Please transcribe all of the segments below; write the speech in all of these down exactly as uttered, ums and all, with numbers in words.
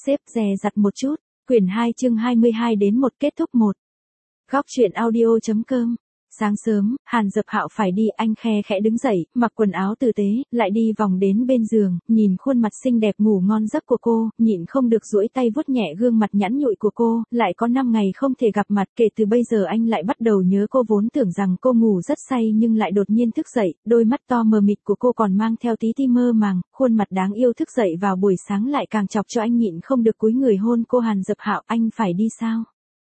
xếp dè dặt một chút. Quyển hai chương hai mươi hai đến một kết thúc một. Góc truyện audio chấm com. Sáng sớm, Hàn Dập Hạo phải đi, anh khe khẽ đứng dậy, mặc quần áo tử tế, lại đi vòng đến bên giường, nhìn khuôn mặt xinh đẹp ngủ ngon giấc của cô, nhịn không được duỗi tay vuốt nhẹ gương mặt nhẵn nhụi của cô, lại có năm ngày không thể gặp mặt, kể từ bây giờ anh lại bắt đầu nhớ cô, vốn tưởng rằng cô ngủ rất say nhưng lại đột nhiên thức dậy, đôi mắt to mờ mịt của cô còn mang theo tí ti mơ màng, khuôn mặt đáng yêu thức dậy vào buổi sáng lại càng chọc cho anh nhịn không được cúi người hôn cô. Hàn Dập Hạo, anh phải đi sao?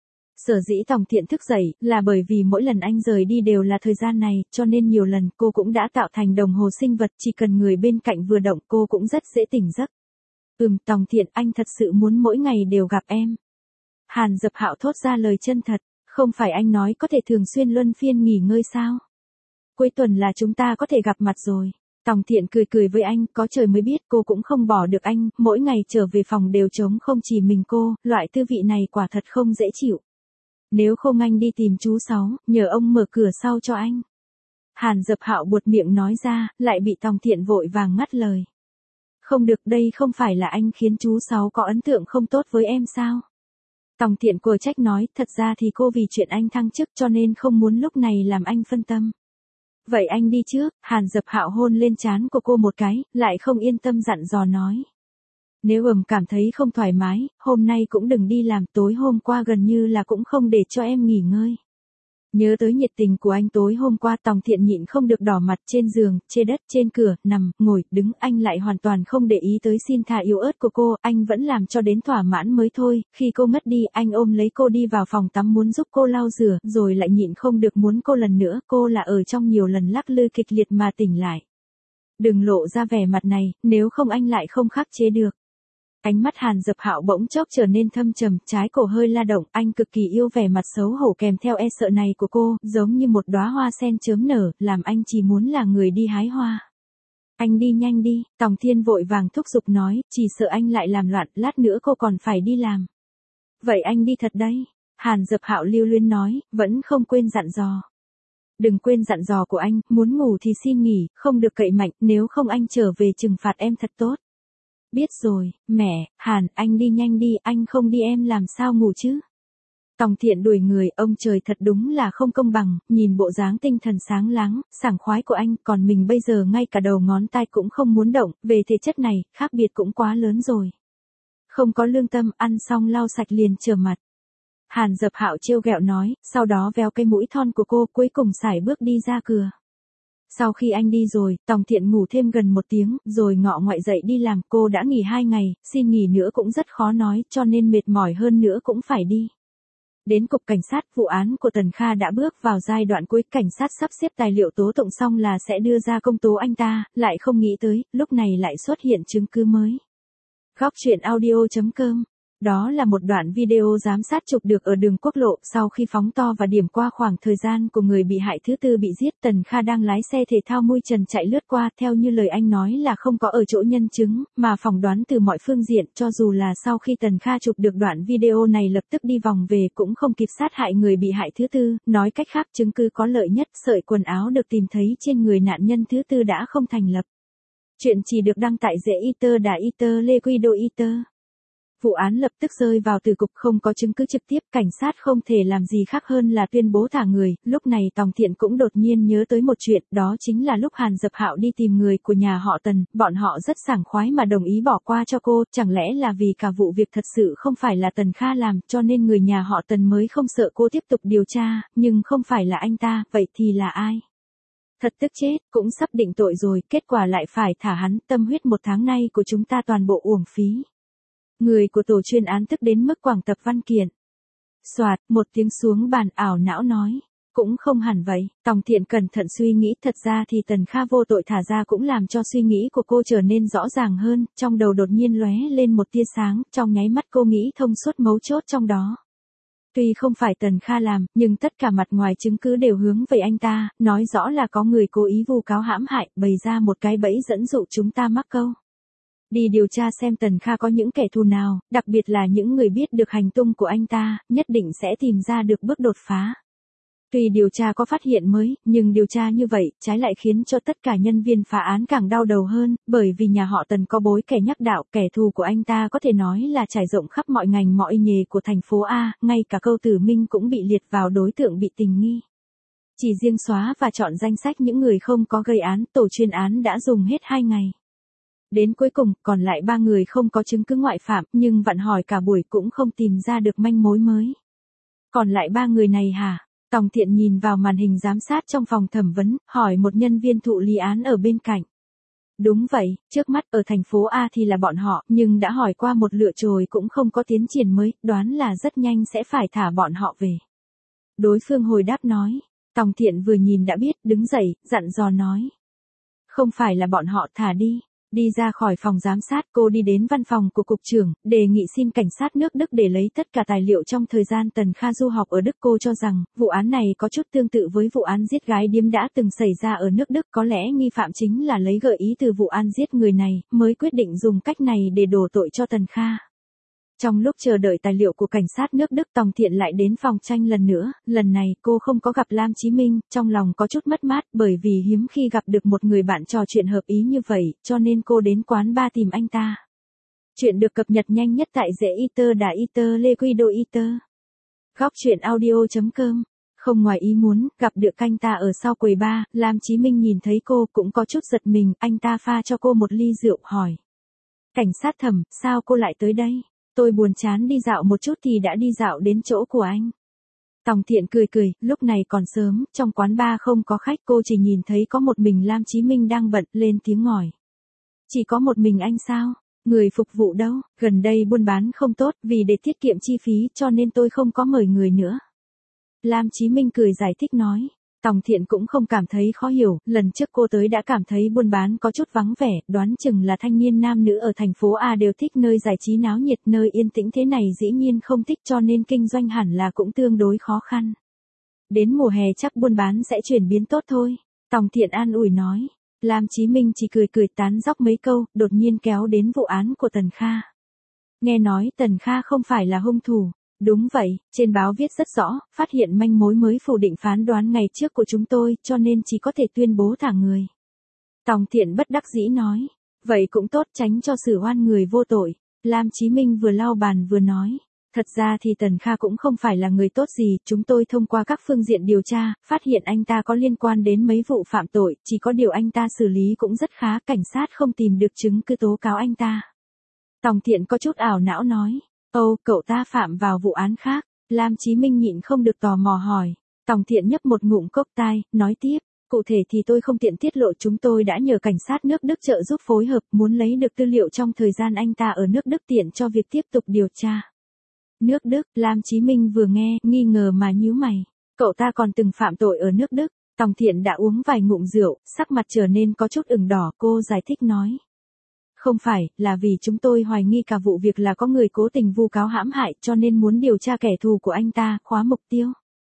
Sở dĩ Tòng Thiện thức dậy, là bởi vì mỗi lần anh rời đi đều là thời gian này, cho nên nhiều lần cô cũng đã tạo thành đồng hồ sinh vật, chỉ cần người bên cạnh vừa động cô cũng rất dễ tỉnh giấc. Ừm, Tòng Thiện, anh thật sự muốn mỗi ngày đều gặp em. Hàn Dập Hạo thốt ra lời chân thật, không phải anh nói có thể thường xuyên luân phiên nghỉ ngơi sao? Cuối tuần là chúng ta có thể gặp mặt rồi. Tòng Thiện cười cười với anh, có trời mới biết cô cũng không bỏ được anh, mỗi ngày trở về phòng đều trống không chỉ mình cô, loại tư vị này quả thật không dễ chịu. Nếu không anh đi tìm chú Sáu, nhờ ông mở cửa sau cho anh. Hàn Dập Hạo buột miệng nói ra, lại bị Tòng Thiện vội vàng ngắt lời. Không được, đây không phải là anh khiến chú Sáu có ấn tượng không tốt với em sao? Tòng Thiện quờ trách nói, thật ra thì cô vì chuyện anh thăng chức cho nên không muốn lúc này làm anh phân tâm. Vậy anh đi trước. Hàn Dập Hạo hôn lên trán của cô một cái, lại không yên tâm dặn dò nói. Nếu ầm cảm thấy không thoải mái, hôm nay cũng đừng đi làm, tối hôm qua gần như là cũng không để cho em nghỉ ngơi. Nhớ tới nhiệt tình của anh tối hôm qua, Tòng Thiện nhịn không được đỏ mặt. Trên giường, trên đất, trên cửa, nằm, ngồi, đứng, anh lại hoàn toàn không để ý tới xin tha yếu ớt của cô, anh vẫn làm cho đến thỏa mãn mới thôi. Khi cô mất đi, anh ôm lấy cô đi vào phòng tắm muốn giúp cô lau rửa, rồi lại nhịn không được muốn cô lần nữa, cô là ở trong nhiều lần lắc lư kịch liệt mà tỉnh lại. Đừng lộ ra vẻ mặt này, nếu không anh lại không khắc chế được. Ánh mắt Hàn Dập Hạo bỗng chốc trở nên thâm trầm, trái cổ hơi la động, anh cực kỳ yêu vẻ mặt xấu hổ kèm theo e sợ này của cô, giống như một đóa hoa sen chớm nở, làm anh chỉ muốn là người đi hái hoa. Anh đi nhanh đi, Tòng Thiên vội vàng thúc giục nói, chỉ sợ anh lại làm loạn, lát nữa cô còn phải đi làm. Vậy anh đi thật đấy. Hàn Dập Hạo lưu luyến nói, vẫn không quên dặn dò. Đừng quên dặn dò của anh, muốn ngủ thì xin nghỉ, không được cậy mạnh, nếu không anh trở về trừng phạt em thật tốt. Biết rồi, mẹ. Hàn, anh đi nhanh đi, anh không đi em làm sao ngủ chứ? Tòng Thiện đuổi người, ông trời thật đúng là không công bằng, nhìn bộ dáng tinh thần sáng láng, sảng khoái của anh, còn mình bây giờ ngay cả đầu ngón tay cũng không muốn động, về thể chất này, khác biệt cũng quá lớn rồi. Không có lương tâm, ăn xong lau sạch liền trở mặt. Hàn Dập Hạo trêu ghẹo nói, sau đó véo cái mũi thon của cô, cuối cùng sải bước đi ra cửa. Sau khi anh đi rồi, Tòng Thiện ngủ thêm gần một tiếng, rồi ngọ ngoại dậy đi làm. Cô đã nghỉ hai ngày, xin nghỉ nữa cũng rất khó nói, cho nên mệt mỏi hơn nữa cũng phải đi. Đến cục cảnh sát, vụ án của Tần Kha đã bước vào giai đoạn cuối, cảnh sát sắp xếp tài liệu tố tụng xong là sẽ đưa ra công tố anh ta, lại không nghĩ tới, lúc này lại xuất hiện chứng cứ mới. Góc truyện audio chấm com. Đó là một đoạn video giám sát chụp được ở đường quốc lộ, sau khi phóng to và điểm qua khoảng thời gian của người bị hại thứ tư bị giết. Tần Kha đang lái xe thể thao mui trần chạy lướt qua, theo như lời anh nói là không có ở chỗ nhân chứng, mà phỏng đoán từ mọi phương diện, cho dù là sau khi Tần Kha chụp được đoạn video này lập tức đi vòng về cũng không kịp sát hại người bị hại thứ tư, nói cách khác chứng cứ có lợi nhất, sợi quần áo được tìm thấy trên người nạn nhân thứ tư đã không thành lập. Chuyện chỉ được đăng tại The Eater Đà Eater Liquido Eater. Vụ án lập tức rơi vào từ cục, không có chứng cứ trực tiếp, cảnh sát không thể làm gì khác hơn là tuyên bố thả người. Lúc này Tòng Thiện cũng đột nhiên nhớ tới một chuyện, đó chính là lúc Hàn Dập Hạo đi tìm người của nhà họ Tần, bọn họ rất sảng khoái mà đồng ý bỏ qua cho cô, chẳng lẽ là vì cả vụ việc thật sự không phải là Tần Kha làm, cho nên người nhà họ Tần mới không sợ cô tiếp tục điều tra, nhưng không phải là anh ta, vậy thì là ai? Thật tức chết, cũng sắp định tội rồi, kết quả lại phải thả hắn, tâm huyết một tháng nay của chúng ta toàn bộ uổng phí. Người của tổ chuyên án tức đến mức quẳng tập văn kiện. Soạt, một tiếng xuống bàn, ảo não nói. Cũng không hẳn vậy, Tòng Thiện cẩn thận suy nghĩ, thật ra thì Tần Kha vô tội thả ra cũng làm cho suy nghĩ của cô trở nên rõ ràng hơn, trong đầu đột nhiên lóe lên một tia sáng, trong nháy mắt cô nghĩ thông suốt mấu chốt trong đó. Tuy không phải Tần Kha làm, nhưng tất cả mặt ngoài chứng cứ đều hướng về anh ta, nói rõ là có người cố ý vu cáo hãm hại, bày ra một cái bẫy dẫn dụ chúng ta mắc câu. Đi điều tra xem Tần Kha có những kẻ thù nào, đặc biệt là những người biết được hành tung của anh ta, nhất định sẽ tìm ra được bước đột phá. Tuy điều tra có phát hiện mới, nhưng điều tra như vậy, trái lại khiến cho tất cả nhân viên phá án càng đau đầu hơn, bởi vì nhà họ Tần có bối kẻ nhắc đạo, kẻ thù của anh ta có thể nói là trải rộng khắp mọi ngành mọi nghề của thành phố A, ngay cả Câu Tử Minh cũng bị liệt vào đối tượng bị tình nghi. Chỉ riêng xóa và chọn danh sách những người không có gây án, tổ chuyên án đã dùng hết hai ngày. Đến cuối cùng, còn lại ba người không có chứng cứ ngoại phạm, nhưng vặn hỏi cả buổi cũng không tìm ra được manh mối mới. Còn lại ba người này hả? Tòng Thiện nhìn vào màn hình giám sát trong phòng thẩm vấn, hỏi một nhân viên thụ lý án ở bên cạnh. Đúng vậy, trước mắt ở thành phố A thì là bọn họ, nhưng đã hỏi qua một lượt rồi cũng không có tiến triển mới, đoán là rất nhanh sẽ phải thả bọn họ về. Đối phương hồi đáp nói. Tòng Thiện vừa nhìn đã biết, đứng dậy, dặn dò nói. Không phải là bọn họ thả đi. Đi ra khỏi phòng giám sát, cô đi đến văn phòng của cục trưởng, đề nghị xin cảnh sát nước Đức để lấy tất cả tài liệu trong thời gian Tần Kha du học ở Đức. Cô cho rằng, vụ án này có chút tương tự với vụ án giết gái điếm đã từng xảy ra ở nước Đức. Có lẽ nghi phạm chính là lấy gợi ý từ vụ án giết người này, mới quyết định dùng cách này để đổ tội cho Tần Kha. Trong lúc chờ đợi tài liệu của cảnh sát nước Đức, Tòng Thiện lại đến phòng tranh lần nữa, lần này cô không có gặp Lam Chí Minh, trong lòng có chút mất mát bởi vì hiếm khi gặp được một người bạn trò chuyện hợp ý như vậy, cho nên cô đến quán bar tìm anh ta. Chuyện được cập nhật nhanh nhất tại Dễ Iter Đà Iter Lequido Iter. Góc truyện audio chấm com. Không ngoài ý muốn, gặp được anh ta ở sau quầy bar, Lam Chí Minh nhìn thấy cô cũng có chút giật mình, anh ta pha cho cô một ly rượu, hỏi. Cảnh sát Thẩm, sao cô lại tới đây? Tôi buồn chán đi dạo một chút thì đã đi dạo đến chỗ của anh. Tòng Thiện cười cười, lúc này còn sớm, trong quán bar không có khách, cô chỉ nhìn thấy có một mình Lam Chí Minh đang bận, lên tiếng ngỏi. Chỉ có một mình anh sao? Người phục vụ đâu? Gần đây buôn bán không tốt, vì để tiết kiệm chi phí cho nên tôi không có mời người nữa. Lam Chí Minh cười giải thích nói. Tòng Thiện cũng không cảm thấy khó hiểu, lần trước cô tới đã cảm thấy buôn bán có chút vắng vẻ, đoán chừng là thanh niên nam nữ ở thành phố A đều thích nơi giải trí náo nhiệt, nơi yên tĩnh thế này dĩ nhiên không thích, cho nên kinh doanh hẳn là cũng tương đối khó khăn. Đến mùa hè chắc buôn bán sẽ chuyển biến tốt thôi. Tòng Thiện an ủi nói. Lam Chí Minh chỉ cười cười tán dóc mấy câu, đột nhiên kéo đến vụ án của Tần Kha. Nghe nói Tần Kha không phải là hung thủ. Đúng vậy, trên báo viết rất rõ, phát hiện manh mối mới phủ định phán đoán ngày trước của chúng tôi, cho nên chỉ có thể tuyên bố thả người. Tòng Thiện bất đắc dĩ nói. Vậy cũng tốt, tránh cho xử oan người vô tội. Lam Chí Minh vừa lau bàn vừa nói. Thật ra thì Tần Kha cũng không phải là người tốt gì, chúng tôi thông qua các phương diện điều tra, phát hiện anh ta có liên quan đến mấy vụ phạm tội, chỉ có điều anh ta xử lý cũng rất khá, cảnh sát không tìm được chứng cứ tố cáo anh ta. Tòng Thiện có chút ảo não nói. Ồ, cậu ta phạm vào vụ án khác. Lam Chí Minh nhịn không được tò mò hỏi. Tòng Thiện nhấp một ngụm cốc tai, nói tiếp. Cụ thể thì tôi không tiện tiết lộ, chúng tôi đã nhờ cảnh sát nước Đức trợ giúp phối hợp, muốn lấy được tư liệu trong thời gian anh ta ở nước Đức tiện cho việc tiếp tục điều tra. Nước Đức, Lam Chí Minh vừa nghe, nghi ngờ mà nhíu mày. Cậu ta còn từng phạm tội ở nước Đức. Tòng Thiện đã uống vài ngụm rượu, sắc mặt trở nên có chút ửng đỏ, cô giải thích nói. Không phải, là vì chúng tôi hoài nghi cả vụ việc là có người cố tình vu cáo hãm hại, cho nên muốn điều tra kẻ thù của anh ta, khóa mục tiêu.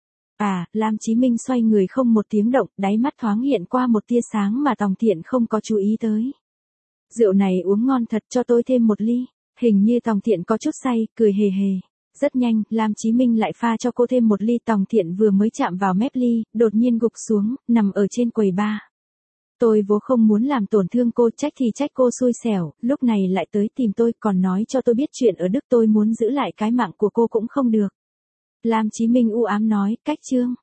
À, Lam Chí Minh xoay người không một tiếng động, đáy mắt thoáng hiện qua một tia sáng mà Tòng Thiện không có chú ý tới. Rượu này uống ngon thật, cho tôi thêm một ly. Hình như Tòng Thiện có chút say, cười hề hề. Rất nhanh, Lam Chí Minh lại pha cho cô thêm một ly. Tòng Thiện vừa mới chạm vào mép ly, đột nhiên gục xuống, nằm ở trên quầy bar. Tôi vốn không muốn làm tổn thương cô, trách thì trách cô xui xẻo, lúc này lại tới tìm tôi, còn nói cho tôi biết chuyện ở Đức, tôi muốn giữ lại cái mạng của cô cũng không được. Lam Chí Minh u ám nói, cách chương.